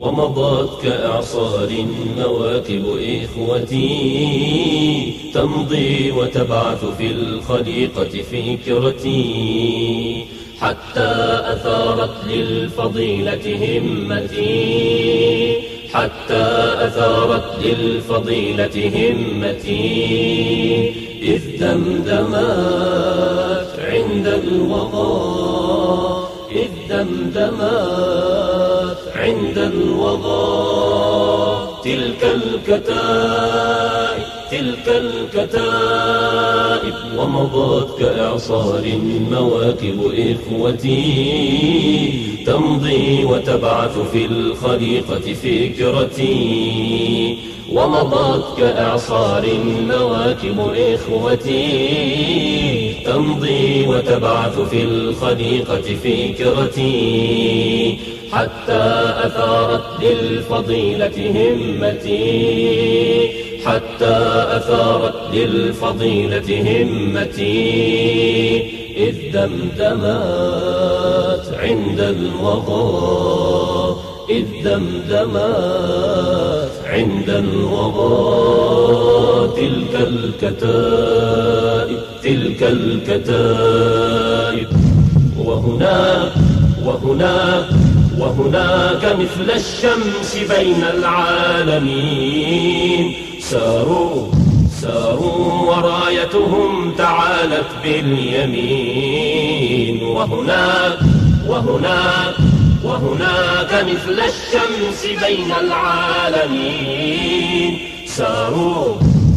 ومضت كإعصار مواكب إخوتي تمضي وتبعث في الخليقة فكرتي حتى أثارت للفضيلة همتي حتى أثارت للفضيلة همتي إذ دمدمت عند الوغى إذ دمدمت عند الوغى تلك الكتائب ومضت كإعصار مواكب إخوتي تمضي وتبعث في الخليقة فكرتي ومضت كإعصار مواكب إخوتي تمضي وتبعث في الخليقة فكرتي حتى أثارت للفضيلة همتي حتى أثارت للفضيلة همتي إذ دمدمت عند الوغى إذ دمدمت عند الوغى تلك الكتائب وهناك مثل الشمس بين العالمين ساروا ورايتهم تعالت باليمين وهناك مثل الشمس بين العالمين ساروا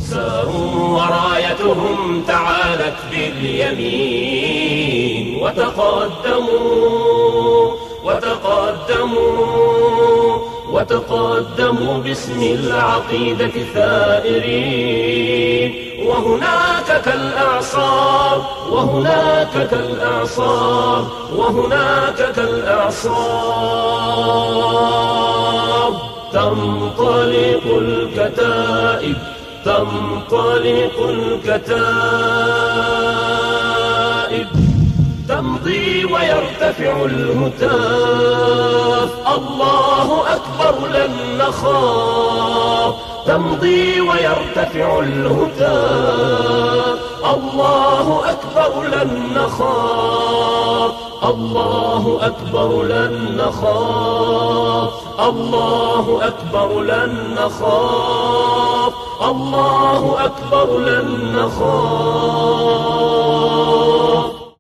ورايتهم تعالت باليمين وتقدموا باسم العقيدة ثائرين وهناك كالأعصار تنطلق الكتائب تمضي ويرتفع الهتاف الله أكبر لن نخاف تمضي ويرتفع الهتاف الله أكبر لن نخاف الله أكبر لن نخاف الله أكبر لن نخاف الله أكبر لن نخاف